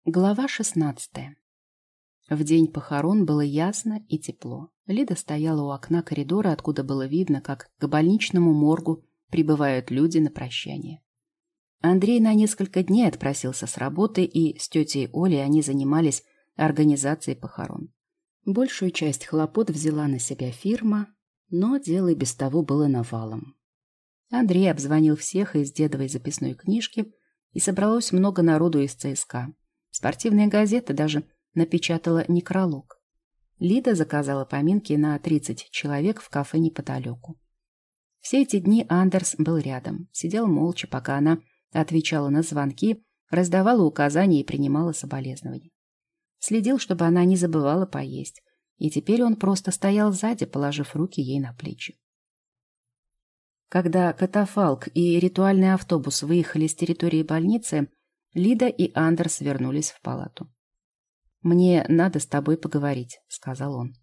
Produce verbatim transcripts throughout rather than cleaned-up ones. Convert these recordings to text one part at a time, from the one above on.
Глава шестнадцатая. В день похорон было ясно и тепло. Лида стояла у окна коридора, откуда было видно, как к больничному моргу прибывают люди на прощание. Андрей на несколько дней отпросился с работы, и с тетей Олей они занимались организацией похорон. Большую часть хлопот взяла на себя фирма, но дело и без того было навалом. Андрей обзвонил всех из дедовой записной книжки, и собралось много народу из ЦСКА. Спортивная газета даже напечатала некролог. Лида заказала поминки на тридцать человек в кафе неподалеку. Все эти дни Андерс был рядом, сидел молча, пока она отвечала на звонки, раздавала указания и принимала соболезнования. Следил, чтобы она не забывала поесть, и теперь он просто стоял сзади, положив руки ей на плечи. Когда катафалк и ритуальный автобус выехали с территории больницы, Лида и Андерс вернулись в палату. «Мне надо с тобой поговорить», — сказал он.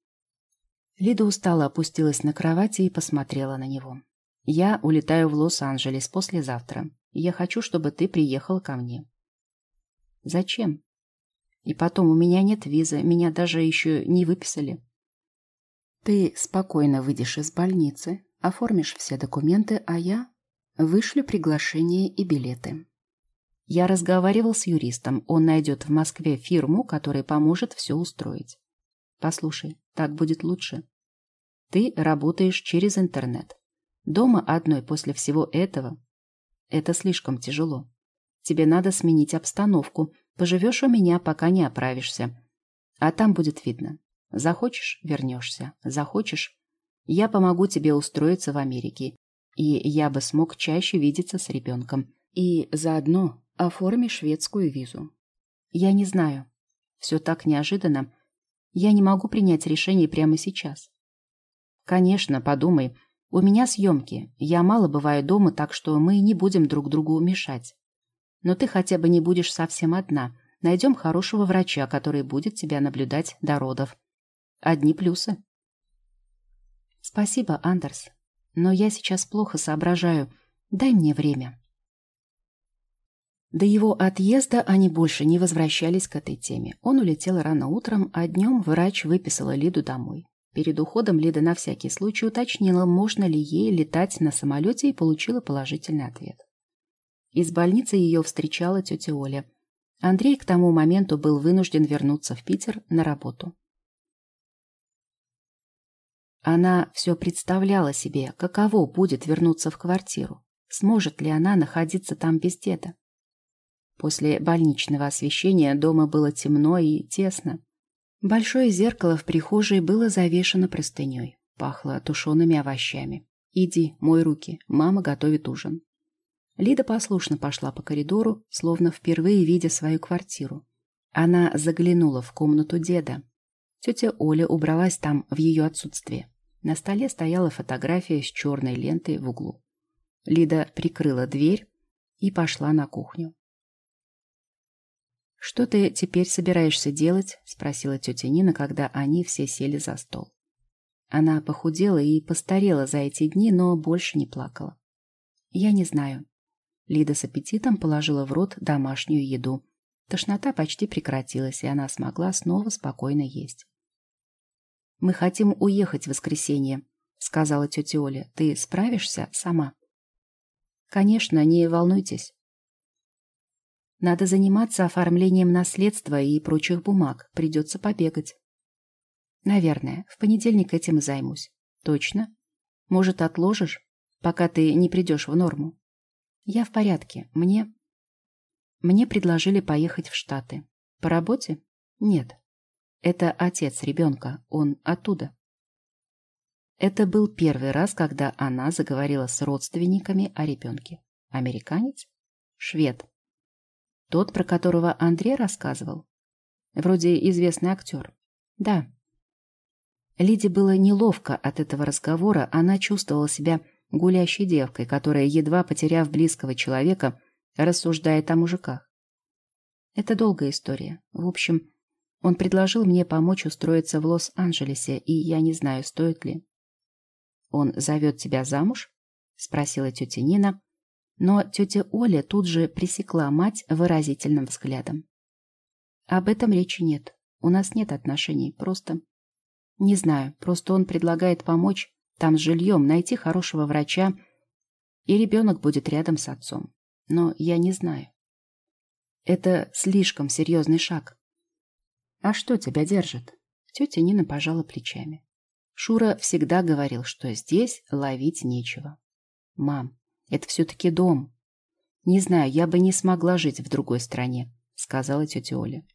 Лида устало опустилась на кровати и посмотрела на него. «Я улетаю в Лос-Анджелес послезавтра. Я хочу, чтобы ты приехала ко мне». «Зачем? И потом, у меня нет визы, меня даже еще не выписали». «Ты спокойно выйдешь из больницы, оформишь все документы, а я вышлю приглашение и билеты». Я разговаривал с юристом. Он найдет в Москве фирму, которая поможет все устроить. Послушай, так будет лучше. Ты работаешь через интернет. Дома одной после всего этого — это слишком тяжело. Тебе надо сменить обстановку. Поживешь у меня, пока не оправишься. А там будет видно. Захочешь — вернешься. Захочешь — я помогу тебе устроиться в Америке. И я бы смог чаще видеться с ребенком. И заодно оформи шведскую визу. Я не знаю. Все так неожиданно. Я не могу принять решение прямо сейчас. Конечно, подумай. У меня съемки. Я мало бываю дома, так что мы не будем друг другу мешать. Но ты хотя бы не будешь совсем одна. Найдем хорошего врача, который будет тебя наблюдать до родов. Одни плюсы. Спасибо, Андерс. Но я сейчас плохо соображаю. Дай мне время. До его отъезда они больше не возвращались к этой теме. Он улетел рано утром, а днем врач выписала Лиду домой. Перед уходом Лида на всякий случай уточнила, можно ли ей летать на самолете, и получила положительный ответ. Из больницы ее встречала тетя Оля. Андрей к тому моменту был вынужден вернуться в Питер на работу. Она все представляла себе, каково будет вернуться в квартиру. Сможет ли она находиться там без деда? После больничного освещения дома было темно и тесно. Большое зеркало в прихожей было завешено простыней. Пахло тушеными овощами. «Иди, мой руки, мама готовит ужин». Лида послушно пошла по коридору, словно впервые видя свою квартиру. Она заглянула в комнату деда. Тетя Оля убралась там в ее отсутствие. На столе стояла фотография с черной лентой в углу. Лида прикрыла дверь и пошла на кухню. «Что ты теперь собираешься делать?» — спросила тетя Нина, когда они все сели за стол. Она похудела и постарела за эти дни, но больше не плакала. «Я не знаю». Лида с аппетитом положила в рот домашнюю еду. Тошнота почти прекратилась, и она смогла снова спокойно есть. «Мы хотим уехать в воскресенье», — сказала тетя Оля. «Ты справишься сама?» «Конечно, не волнуйтесь. Надо заниматься оформлением наследства и прочих бумаг. Придется побегать». «Наверное. В понедельник этим и займусь». «Точно? Может, отложишь, пока ты не придешь в норму?» «Я в порядке. Мне...» «Мне предложили поехать в Штаты». «По работе?» «Нет. Это отец ребенка. Он оттуда». Это был первый раз, когда она заговорила с родственниками о ребенке. Американец? Швед. Тот, про которого Андрей рассказывал? Вроде известный актер. Да. Лиде было неловко от этого разговора, она чувствовала себя гулящей девкой, которая, едва потеряв близкого человека, рассуждает о мужиках. Это долгая история. В общем, он предложил мне помочь устроиться в Лос-Анджелесе, и я не знаю, стоит ли. «Он зовет тебя замуж?» — спросила тетя Нина, но тетя Оля тут же пресекла мать выразительным взглядом. Об этом речи нет. У нас нет отношений. Просто... Не знаю. Просто он предлагает помочь там с жильем, найти хорошего врача, и ребенок будет рядом с отцом. Но я не знаю. Это слишком серьезный шаг. А что тебя держит? Тетя Нина пожала плечами. Шура всегда говорил, что здесь ловить нечего. Мам, это все-таки дом. Не знаю, я бы не смогла жить в другой стране, сказала тетя Оля.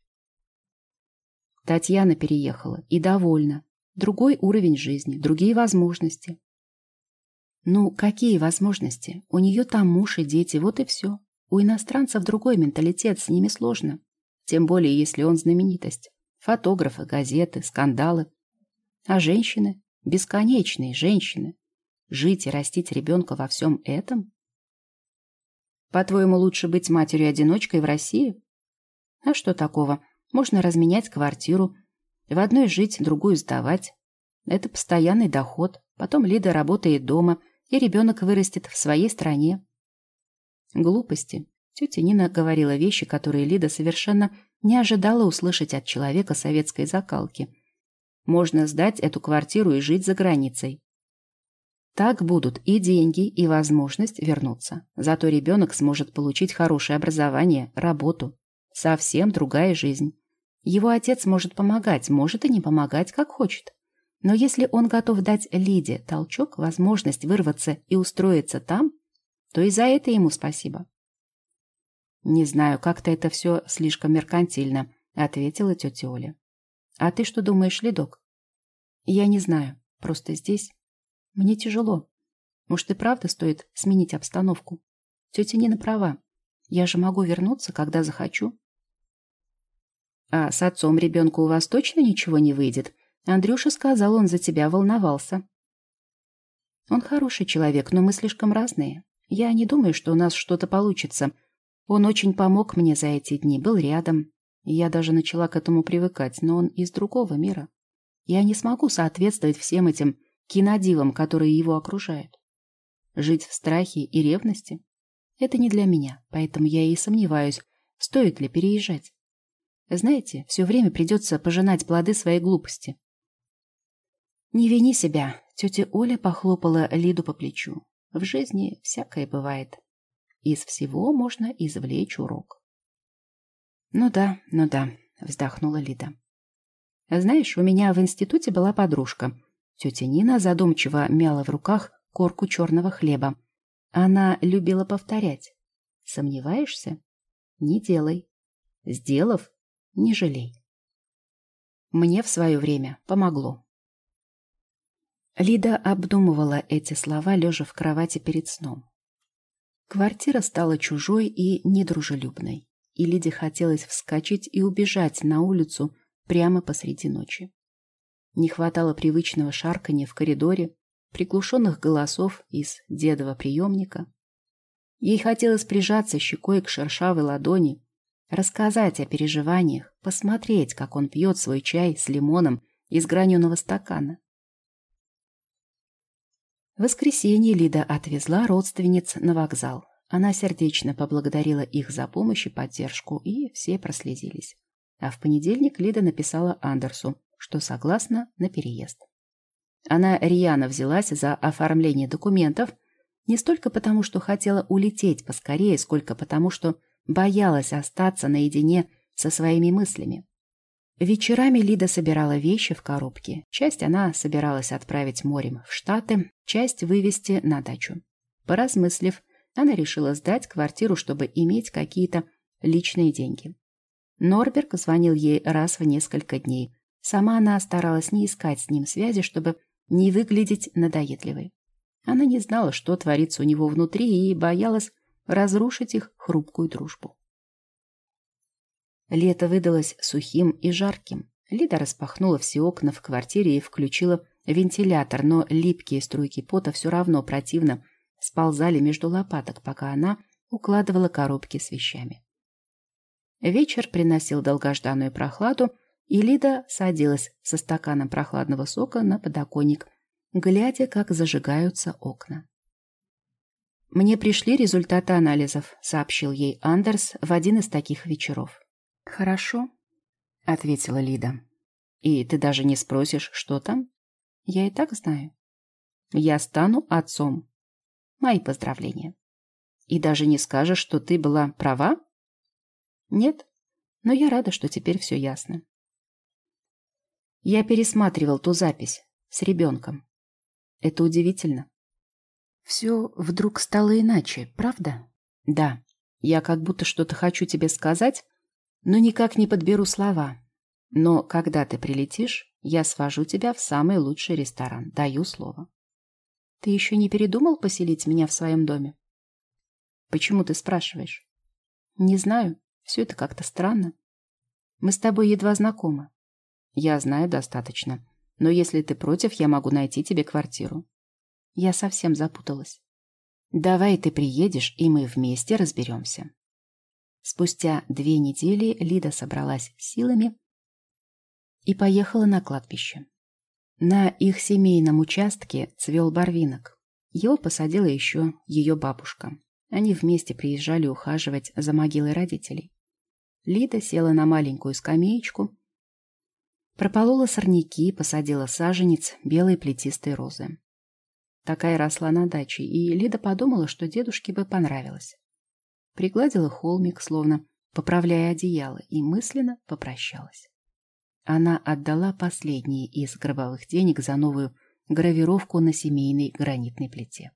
Татьяна переехала и довольна. Другой уровень жизни, другие возможности. Ну, какие возможности? У нее там муж и дети, вот и все. У иностранцев другой менталитет, с ними сложно. Тем более, если он знаменитость. Фотографы, газеты, скандалы. А женщины? Бесконечные женщины. Жить и растить ребенка во всем этом? По-твоему, лучше быть матерью-одиночкой в России? А что такого? Можно разменять квартиру, в одной жить, другую сдавать. Это постоянный доход. Потом Лида работает дома, и ребенок вырастет в своей стране. Глупости. Тетя Нина говорила вещи, которые Лида совершенно не ожидала услышать от человека советской закалки. Можно сдать эту квартиру и жить за границей. Так будут и деньги, и возможность вернуться. Зато ребенок сможет получить хорошее образование, работу. Совсем другая жизнь. Его отец может помогать, может и не помогать, как хочет. Но если он готов дать Лиде толчок, возможность вырваться и устроиться там, то и за это ему спасибо. «Не знаю, как-то это все слишком меркантильно», — ответила тетя Оля. «А ты что думаешь, Лидок?» «Я не знаю. Просто здесь мне тяжело. Может, и правда стоит сменить обстановку? Тетя Нина права. Я же могу вернуться, когда захочу». «А с отцом ребенка у вас точно ничего не выйдет? Андрюша сказал, он за тебя волновался». «Он хороший человек, но мы слишком разные. Я не думаю, что у нас что-то получится. Он очень помог мне за эти дни, был рядом. Я даже начала к этому привыкать, но он из другого мира. Я не смогу соответствовать всем этим кинодивам, которые его окружают. Жить в страхе и ревности – это не для меня, поэтому я и сомневаюсь, стоит ли переезжать. Знаете, все время придется пожинать плоды своей глупости». «Не вини себя», — тетя Оля похлопала Лиду по плечу. «В жизни всякое бывает. Из всего можно извлечь урок». «Ну да, ну да», — вздохнула Лида. «Знаешь, у меня в институте была подружка». Тетя Нина задумчиво мяла в руках корку черного хлеба. Она любила повторять: «Сомневаешься? Не делай. Сделав, не жалей». Мне в свое время помогло. Лида обдумывала эти слова, лежа в кровати перед сном. Квартира стала чужой и недружелюбной, и Лиде хотелось вскочить и убежать на улицу прямо посреди ночи. Не хватало привычного шарканья в коридоре, приглушенных голосов из дедова приемника. Ей хотелось прижаться щекой к шершавой ладони, рассказать о переживаниях, посмотреть, как он пьет свой чай с лимоном из граненого стакана. В воскресенье Лида отвезла родственниц на вокзал. Она сердечно поблагодарила их за помощь и поддержку, и все прослезились. А в понедельник Лида написала Андерсу, что согласна на переезд. Она рьяно взялась за оформление документов, не столько потому, что хотела улететь поскорее, сколько потому, что боялась остаться наедине со своими мыслями. Вечерами Лида собирала вещи в коробке. Часть она собиралась отправить морем в Штаты, часть вывезти на дачу. Поразмыслив, она решила сдать квартиру, чтобы иметь какие-то личные деньги. Норберг звонил ей раз в несколько дней. Сама она старалась не искать с ним связи, чтобы не выглядеть надоедливой. Она не знала, что творится у него внутри, и боялась разрушить их хрупкую дружбу. Лето выдалось сухим и жарким. Лида распахнула все окна в квартире и включила вентилятор, но липкие струйки пота все равно противно сползали между лопаток, пока она укладывала коробки с вещами. Вечер приносил долгожданную прохладу, и Лида садилась со стаканом прохладного сока на подоконник, глядя, как зажигаются окна. «Мне пришли результаты анализов», — сообщил ей Андерс в один из таких вечеров. «Хорошо. — ответила Лида. «И ты даже не спросишь, что там? Я и так знаю. Я стану отцом. Мои поздравления. И даже не скажешь, что ты была права?» «Нет, но я рада, что теперь все ясно». Я пересматривал ту запись с ребенком. Это удивительно. Все вдруг стало иначе, правда? Да, я как будто что-то хочу тебе сказать, но никак не подберу слова. Но когда ты прилетишь, я свожу тебя в самый лучший ресторан, даю слово. Ты еще не передумал поселить меня в своем доме? Почему ты спрашиваешь? Не знаю, все это как-то странно. Мы с тобой едва знакомы. Я знаю достаточно, но если ты против, я могу найти тебе квартиру. Я совсем запуталась. Давай ты приедешь, и мы вместе разберемся. Спустя две недели Лида собралась силами и поехала на кладбище. На их семейном участке цвел барвинок. Его посадила еще ее бабушка. Они вместе приезжали ухаживать за могилой родителей. Лида села на маленькую скамеечку, прополола сорняки, посадила саженец белой плетистой розы. Такая росла на даче, и Лида подумала, что дедушке бы понравилось. Пригладила холмик, словно поправляя одеяло, и мысленно попрощалась. Она отдала последние из гробовых денег за новую гравировку на семейной гранитной плите.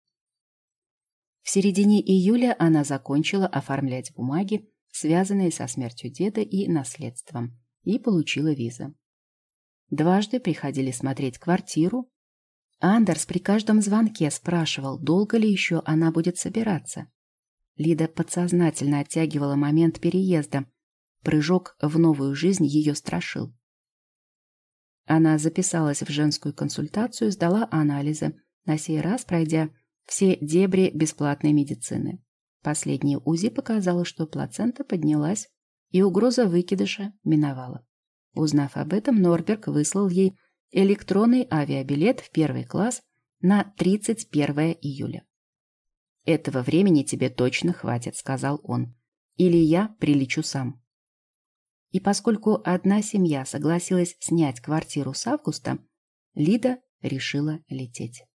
В середине июля она закончила оформлять бумаги, связанные со смертью деда и наследством, и получила визу. Дважды приходили смотреть квартиру. Андерс при каждом звонке спрашивал, долго ли еще она будет собираться. Лида подсознательно оттягивала момент переезда. Прыжок в новую жизнь ее страшил. Она записалась в женскую консультацию, сдала анализы, на сей раз пройдя все дебри бесплатной медицины. Последнее УЗИ показало, что плацента поднялась, и угроза выкидыша миновала. Узнав об этом, Норберг выслал ей электронный авиабилет в первый класс на тридцать первое июля. «Этого времени тебе точно хватит», — сказал он. «Или я прилечу сам». И поскольку одна семья согласилась снять квартиру с августа, Лида решила лететь.